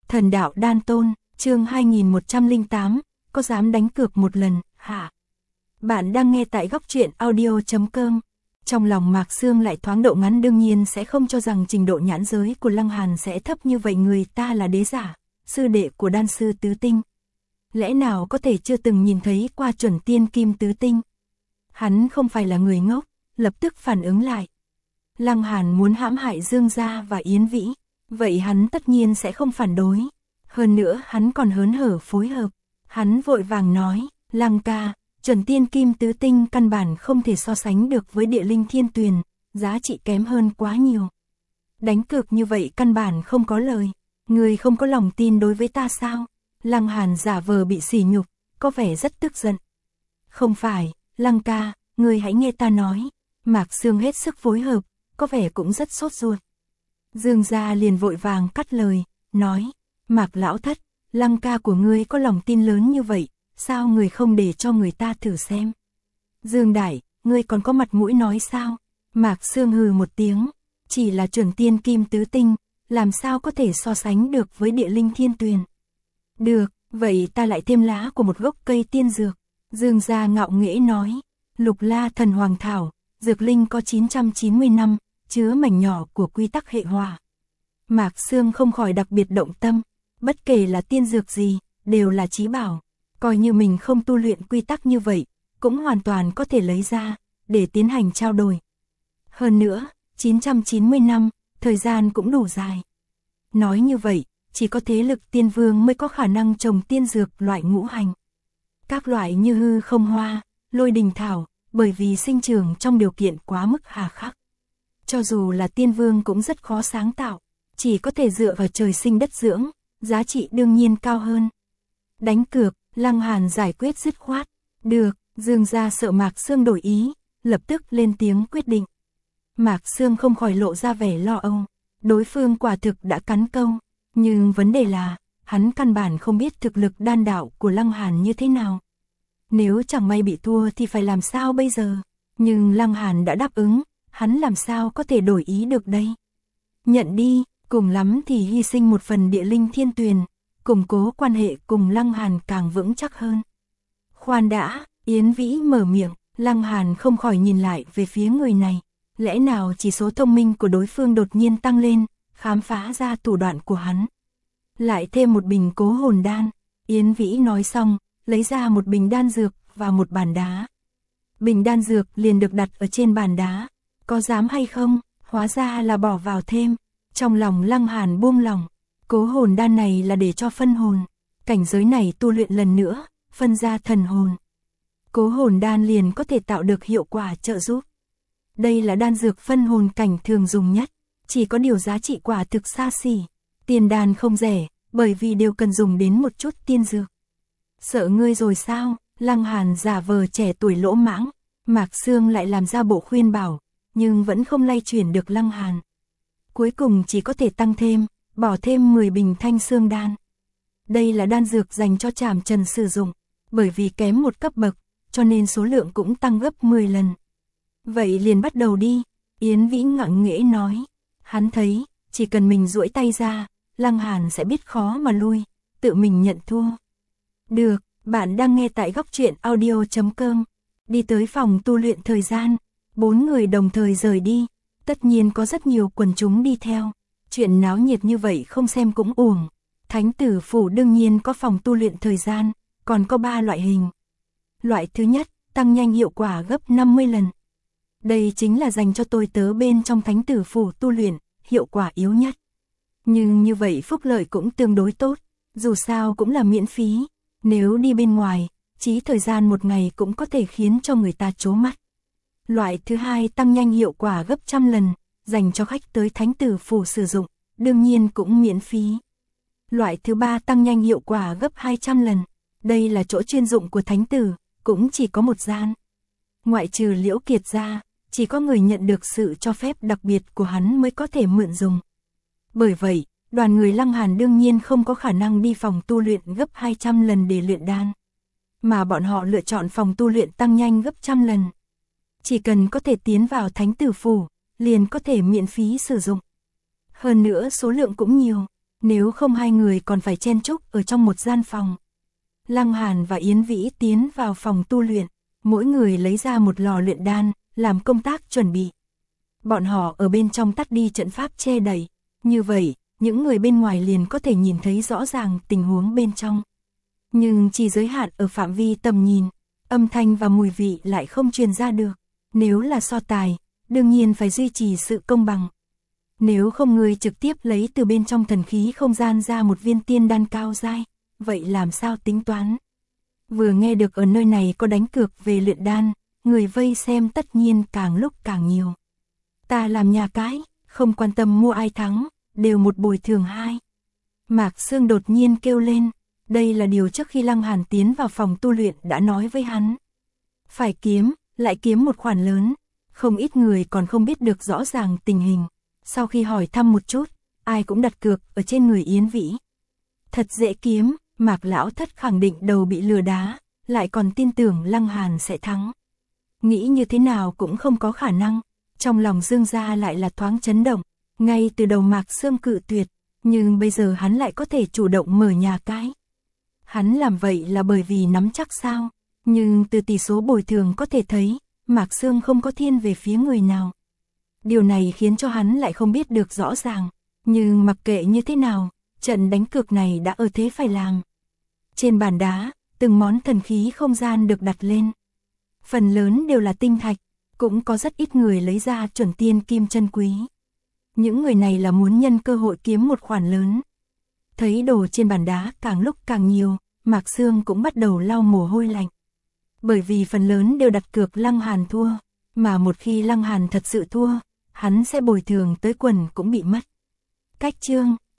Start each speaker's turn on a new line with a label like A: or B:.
A: Thần đạo đan tôn, chương 2108, có dám đánh cược một lần, hả? Bạn đang nghe tại góc truyện audio.com. Trong lòng Mạc Sương lại thoáng độ ngắn, đương nhiên sẽ không cho rằng trình độ nhãn giới của Lăng Hàn sẽ thấp như vậy, người ta là đế giả, sư đệ của đan sư tứ tinh. Lẽ nào có thể chưa từng nhìn thấy qua chuẩn tiên kim tứ tinh? Hắn không phải là người ngốc, lập tức phản ứng lại. Lăng Hàn muốn hãm hại Dương Gia và Yến Vĩ, vậy hắn tất nhiên sẽ không phản đối. Hơn nữa hắn còn hớn hở phối hợp. Hắn vội vàng nói, Lăng ca, chuẩn tiên kim tứ tinh căn bản không thể so sánh được với địa linh thiên tuyền, giá trị kém hơn quá nhiều. Đánh cược như vậy căn bản không có lời. Người không có lòng tin đối với ta sao? Lăng Hàn giả vờ bị sỉ nhục, có vẻ rất tức giận. Không phải, Lăng ca, người hãy nghe ta nói. Mạc Sương hết sức phối hợp, có vẻ cũng rất sốt ruột. Dương Gia liền vội vàng cắt lời, nói, Mạc lão thất, Lăng ca của ngươi có lòng tin lớn như vậy, sao người không để cho người ta thử xem? Dương đại, ngươi còn có mặt mũi nói sao? Mạc Sương hừ một tiếng, chỉ là chuẩn tiên kim tứ tinh, làm sao có thể so sánh được với địa linh thiên tuyền? Được, vậy ta lại thêm lá của một gốc cây tiên dược. Dương Gia ngạo nghễ nói, Lục La thần hoàng thảo, dược linh có 990 năm, chứa mảnh nhỏ của quy tắc hệ hỏa. Mạc Sương không khỏi đặc biệt động tâm, bất kể là tiên dược gì, đều là chí bảo. Coi như mình không tu luyện quy tắc như vậy, cũng hoàn toàn có thể lấy ra, để tiến hành trao đổi. Hơn nữa, 990 năm, thời gian cũng đủ dài. Nói như vậy, chỉ có thế lực tiên vương mới có khả năng trồng tiên dược loại ngũ hành. Các loại như hư không hoa, lôi đình thảo, bởi vì sinh trưởng trong điều kiện quá mức hà khắc. Cho dù là tiên vương cũng rất khó sáng tạo, chỉ có thể dựa vào trời sinh đất dưỡng, giá trị đương nhiên cao hơn. Đánh cược, Lăng Hàn giải quyết dứt khoát. Được, Dương Gia sợ Mạc Sương đổi ý, lập tức lên tiếng quyết định. Mạc Sương không khỏi lộ ra vẻ lo âu, đối phương quả thực đã cắn câu, nhưng vấn đề là, hắn căn bản không biết thực lực đan đạo của Lăng Hàn như thế nào. Nếu chẳng may bị thua thì phải làm sao bây giờ? Nhưng Lăng Hàn đã đáp ứng, hắn làm sao có thể đổi ý được đây? Nhận đi, cùng lắm thì hy sinh một phần địa linh thiên tuyền, củng cố quan hệ cùng Lăng Hàn càng vững chắc hơn. Khoan đã, Yến Vĩ mở miệng, Lăng Hàn không khỏi nhìn lại về phía người này. Lẽ nào chỉ số thông minh của đối phương đột nhiên tăng lên, khám phá ra thủ đoạn của hắn. Lại thêm một bình cố hồn đan. Yến Vĩ nói xong, lấy ra một bình đan dược và một bàn đá. Bình đan dược liền được đặt ở trên bàn đá. Có dám hay không? Hóa ra là bỏ vào thêm. Trong lòng Lăng Hàn buông lòng. Cố hồn đan này là để cho phân hồn. Cảnh giới này tu luyện lần nữa, phân ra thần hồn. Cố hồn đan liền có thể tạo được hiệu quả trợ giúp. Đây là đan dược phân hồn cảnh thường dùng nhất. Chỉ có điều giá trị quả thực xa xỉ. Tiền đan không rẻ, bởi vì đều cần dùng đến một chút tiên dược. Sợ ngươi rồi sao? Lăng Hàn giả vờ trẻ tuổi lỗ mãng. Mạc Sương lại làm ra bộ khuyên bảo, nhưng vẫn không lay chuyển được Lăng Hàn. Cuối cùng chỉ có thể tăng thêm, bỏ thêm 10 bình thanh xương đan. Đây là đan dược dành cho Trảm Trần sử dụng, bởi vì kém một cấp bậc, cho nên số lượng cũng tăng gấp 10 lần. Vậy liền bắt đầu đi, Yến Vĩ ngạo nghễ nói. Hắn thấy, chỉ cần mình duỗi tay ra, Lăng Hàn sẽ biết khó mà lui, tự mình nhận thua. Được, bạn đang nghe tại góc truyện audio.com. Đi tới phòng tu luyện thời gian, 4 người đồng thời rời đi, tất nhiên có rất nhiều quần chúng đi theo. Chuyện náo nhiệt như vậy không xem cũng uổng. Thánh tử phủ đương nhiên có phòng tu luyện thời gian, còn có 3 loại hình. Loại thứ nhất, tăng nhanh hiệu quả gấp 50 lần. Đây chính là dành cho tôi tớ bên trong thánh tử phủ tu luyện, hiệu quả yếu nhất. Nhưng như vậy phúc lợi cũng tương đối tốt, dù sao cũng là miễn phí. Nếu đi bên ngoài, chỉ thời gian một ngày cũng có thể khiến cho người ta trố mắt. Loại thứ hai tăng nhanh hiệu quả gấp 100 lần, dành cho khách tới thánh tử phủ sử dụng, đương nhiên cũng miễn phí. Loại thứ ba tăng nhanh hiệu quả gấp 200 lần, đây là chỗ chuyên dụng của thánh tử, cũng chỉ có một gian. Ngoại trừ Liễu Kiệt ra, chỉ có người nhận được sự cho phép đặc biệt của hắn mới có thể mượn dùng. Bởi vậy, đoàn người Lăng Hàn đương nhiên không có khả năng đi phòng tu luyện gấp 200 lần để luyện đan. Mà bọn họ lựa chọn phòng tu luyện tăng nhanh gấp 100 lần. Chỉ cần có thể tiến vào thánh tử phủ, liền có thể miễn phí sử dụng. Hơn nữa số lượng cũng nhiều. nếu không hai người còn phải chen chúc ở trong một gian phòng. Lăng Hàn và Yến Vĩ tiến vào phòng tu luyện, mỗi người lấy ra một lò luyện đan, làm công tác chuẩn bị. Bọn họ ở bên trong tắt đi trận pháp che đậy, như vậy, những người bên ngoài liền có thể nhìn thấy rõ ràng tình huống bên trong. Nhưng chỉ giới hạn ở phạm vi tầm nhìn, âm thanh và mùi vị lại không truyền ra được. Nếu là so tài, đương nhiên phải duy trì sự công bằng. Nếu không người trực tiếp lấy từ bên trong thần khí không gian ra một viên tiên đan cao dai, vậy làm sao tính toán? Vừa nghe được ở nơi này có đánh cược về luyện đan, người vây xem tất nhiên càng lúc càng nhiều. Ta làm nhà cái, không quan tâm mua ai thắng, đều một bồi thường hai. Mạc Sương đột nhiên kêu lên, đây là điều trước khi Lăng Hàn tiến vào phòng tu luyện đã nói với hắn. Phải kiếm, lại kiếm một khoản lớn, không ít người còn không biết được rõ ràng tình hình. Sau khi hỏi thăm một chút, ai cũng đặt cược ở trên người Yến Vĩ. Thật dễ kiếm, Mạc Lão Thất khẳng định đầu bị lừa đá, lại còn tin tưởng Lăng Hàn sẽ thắng. Nghĩ như thế nào cũng không có khả năng, trong lòng Dương gia lại là thoáng chấn động, ngay từ đầu Mạc Sương cự tuyệt, nhưng bây giờ hắn lại có thể chủ động mở nhà cái. Hắn làm vậy là bởi vì nắm chắc sao, nhưng từ tỷ số bồi thường có thể thấy, Mạc Sương không có thiên về phía người nào. Điều này khiến cho hắn lại không biết được rõ ràng, nhưng mặc kệ như thế nào, trận đánh cược này đã ở thế phải làm. Trên bàn đá, từng món thần khí không gian được đặt lên. Phần lớn đều là tinh thạch, cũng có rất ít người lấy ra chuẩn tiên kim chân quý. Những người này là muốn nhân cơ hội kiếm một khoản lớn. Thấy đồ trên bàn đá càng lúc càng nhiều, Mạc Sương cũng bắt đầu lau mồ hôi lạnh. Bởi vì phần lớn đều đặt cược Lăng Hàn thua, mà một khi Lăng Hàn thật sự thua, hắn sẽ bồi thường tới quần cũng bị mất. Cách chương